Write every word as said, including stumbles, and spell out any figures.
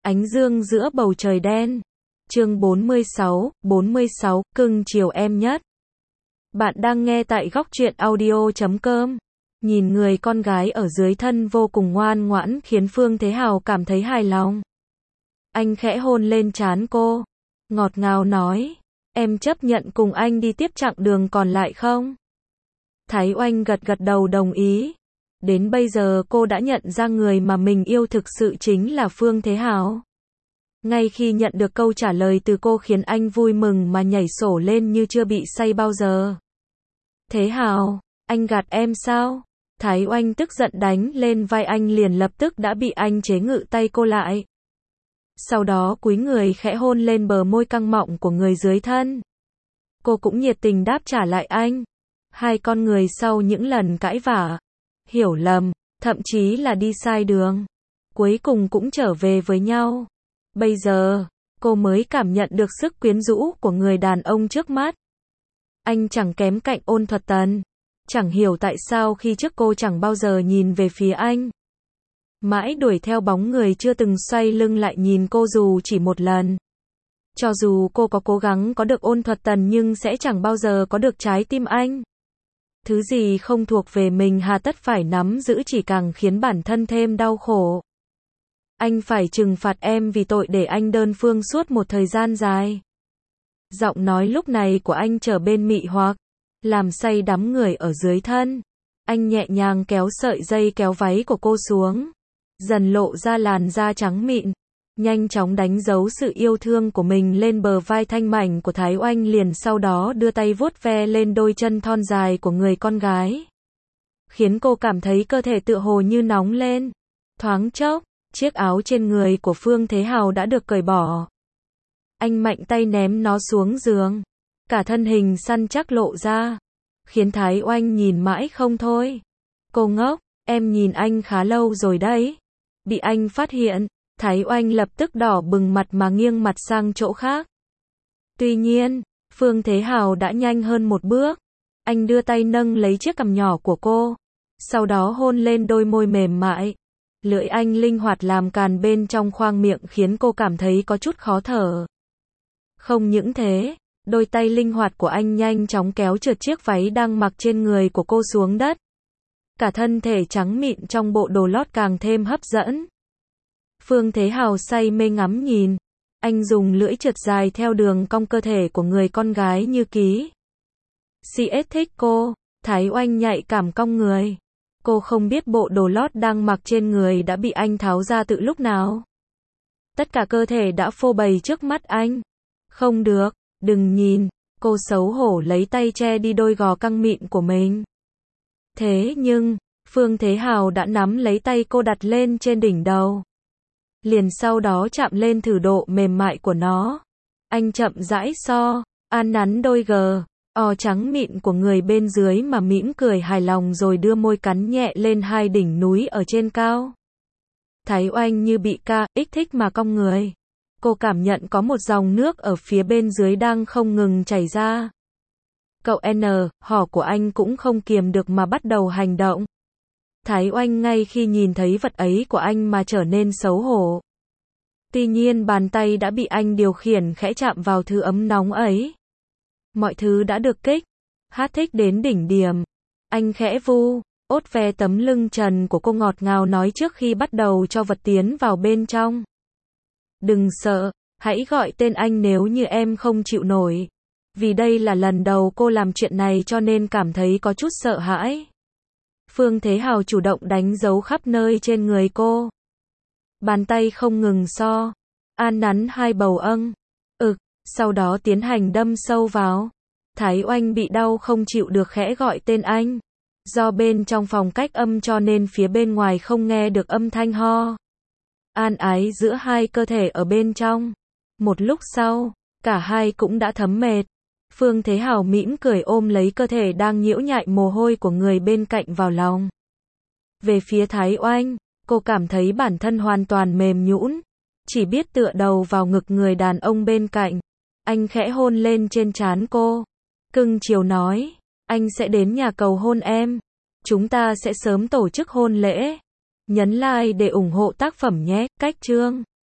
Ánh dương giữa bầu trời đen. Chương bốn mươi sáu, bốn mươi sáu, cưng chiều em nhất. Bạn đang nghe tại góc truyện audio chấm com. Nhìn người con gái ở dưới thân vô cùng ngoan ngoãn khiến Phương Thế Hào cảm thấy hài lòng. Anh khẽ hôn lên trán cô, ngọt ngào nói, em chấp nhận cùng anh đi tiếp chặng đường còn lại không? Thái Oanh gật gật đầu đồng ý. Đến bây giờ cô đã nhận ra người mà mình yêu thực sự chính là Phương Thế Hào. Ngay khi nhận được câu trả lời từ cô khiến anh vui mừng mà nhảy sổ lên như chưa bị say bao giờ. Thế Hào, anh gạt em sao? Thái Oanh tức giận đánh lên vai anh liền lập tức đã bị anh chế ngự tay cô lại. Sau đó cúi người khẽ hôn lên bờ môi căng mọng của người dưới thân. Cô cũng nhiệt tình đáp trả lại anh. Hai con người sau những lần cãi vã, hiểu lầm, thậm chí là đi sai đường, cuối cùng cũng trở về với nhau. Bây giờ, cô mới cảm nhận được sức quyến rũ của người đàn ông trước mắt. Anh chẳng kém cạnh Ôn Thuật Tần. Chẳng hiểu tại sao khi trước cô chẳng bao giờ nhìn về phía anh. Mãi đuổi theo bóng người chưa từng xoay lưng lại nhìn cô dù chỉ một lần. Cho dù cô có cố gắng có được Ôn Thuật Tần nhưng sẽ chẳng bao giờ có được trái tim anh. Thứ gì không thuộc về mình hà tất phải nắm giữ chỉ càng khiến bản thân thêm đau khổ. Anh phải trừng phạt em vì tội để anh đơn phương suốt một thời gian dài. Giọng nói lúc này của anh trở bên mị hoặc, làm say đắm người ở dưới thân. Anh nhẹ nhàng kéo sợi dây kéo váy của cô xuống, dần lộ ra làn da trắng mịn, nhanh chóng đánh dấu sự yêu thương của mình lên bờ vai thanh mảnh của Thái Oanh liền sau đó đưa tay vuốt ve lên đôi chân thon dài của người con gái. Khiến cô cảm thấy cơ thể tựa hồ như nóng lên. Thoáng chốc, chiếc áo trên người của Phương Thế Hào đã được cởi bỏ. Anh mạnh tay ném nó xuống giường. Cả thân hình săn chắc lộ ra, khiến Thái Oanh nhìn mãi không thôi. Cô ngốc, em nhìn anh khá lâu rồi đấy. Bị anh phát hiện, Thái Oanh lập tức đỏ bừng mặt mà nghiêng mặt sang chỗ khác. Tuy nhiên, Phương Thế Hào đã nhanh hơn một bước. Anh đưa tay nâng lấy chiếc cằm nhỏ của cô, sau đó hôn lên đôi môi mềm mại. Lưỡi anh linh hoạt làm càn bên trong khoang miệng khiến cô cảm thấy có chút khó thở. Không những thế, đôi tay linh hoạt của anh nhanh chóng kéo trượt chiếc váy đang mặc trên người của cô xuống đất. Cả thân thể trắng mịn trong bộ đồ lót càng thêm hấp dẫn. Phương Thế Hào say mê ngắm nhìn. Anh dùng lưỡi trượt dài theo đường cong cơ thể của người con gái như ký. xê ét thích cô. Thái Oanh nhạy cảm cong người. Cô không biết bộ đồ lót đang mặc trên người đã bị anh tháo ra từ lúc nào. Tất cả cơ thể đã phô bày trước mắt anh. Không được, đừng nhìn. Cô xấu hổ lấy tay che đi đôi gò căng mịn của mình. Thế nhưng, Phương Thế Hào đã nắm lấy tay cô đặt lên trên đỉnh đầu. Liền sau đó chạm lên thử độ mềm mại của nó. Anh chậm rãi so, an nắn đôi gờ, o trắng mịn của người bên dưới mà mỉm cười hài lòng rồi đưa môi cắn nhẹ lên hai đỉnh núi ở trên cao. Thái Oanh như bị ca, ích thích mà cong người. Cô cảm nhận có một dòng nước ở phía bên dưới đang không ngừng chảy ra. Cậu N, hỏ của anh cũng không kiềm được mà bắt đầu hành động. Thái Oanh ngay khi nhìn thấy vật ấy của anh mà trở nên xấu hổ. Tuy nhiên bàn tay đã bị anh điều khiển khẽ chạm vào thứ ấm nóng ấy. Mọi thứ đã được kích, hát thích đến đỉnh điểm. Anh khẽ vu, ốt ve tấm lưng trần của cô ngọt ngào nói trước khi bắt đầu cho vật tiến vào bên trong. Đừng sợ, hãy gọi tên anh nếu như em không chịu nổi. Vì đây là lần đầu cô làm chuyện này cho nên cảm thấy có chút sợ hãi. Phương Thế Hào chủ động đánh dấu khắp nơi trên người cô. Bàn tay không ngừng so, an nắn hai bầu âng, ực, sau đó tiến hành đâm sâu vào. Thái Oanh bị đau không chịu được khẽ gọi tên anh. Do bên trong phòng cách âm cho nên phía bên ngoài không nghe được âm thanh ho. An ái giữa hai cơ thể ở bên trong. Một lúc sau, cả hai cũng đã thấm mệt. Phương Thế Hào mỉm cười ôm lấy cơ thể đang nhiễu nhại mồ hôi của người bên cạnh vào lòng. Về phía Thái Oanh, cô cảm thấy bản thân hoàn toàn mềm nhũn, chỉ biết tựa đầu vào ngực người đàn ông bên cạnh. Anh khẽ hôn lên trên trán cô. Cưng chiều nói, anh sẽ đến nhà cầu hôn em. Chúng ta sẽ sớm tổ chức hôn lễ. Nhấn like để ủng hộ tác phẩm nhé. Cách chương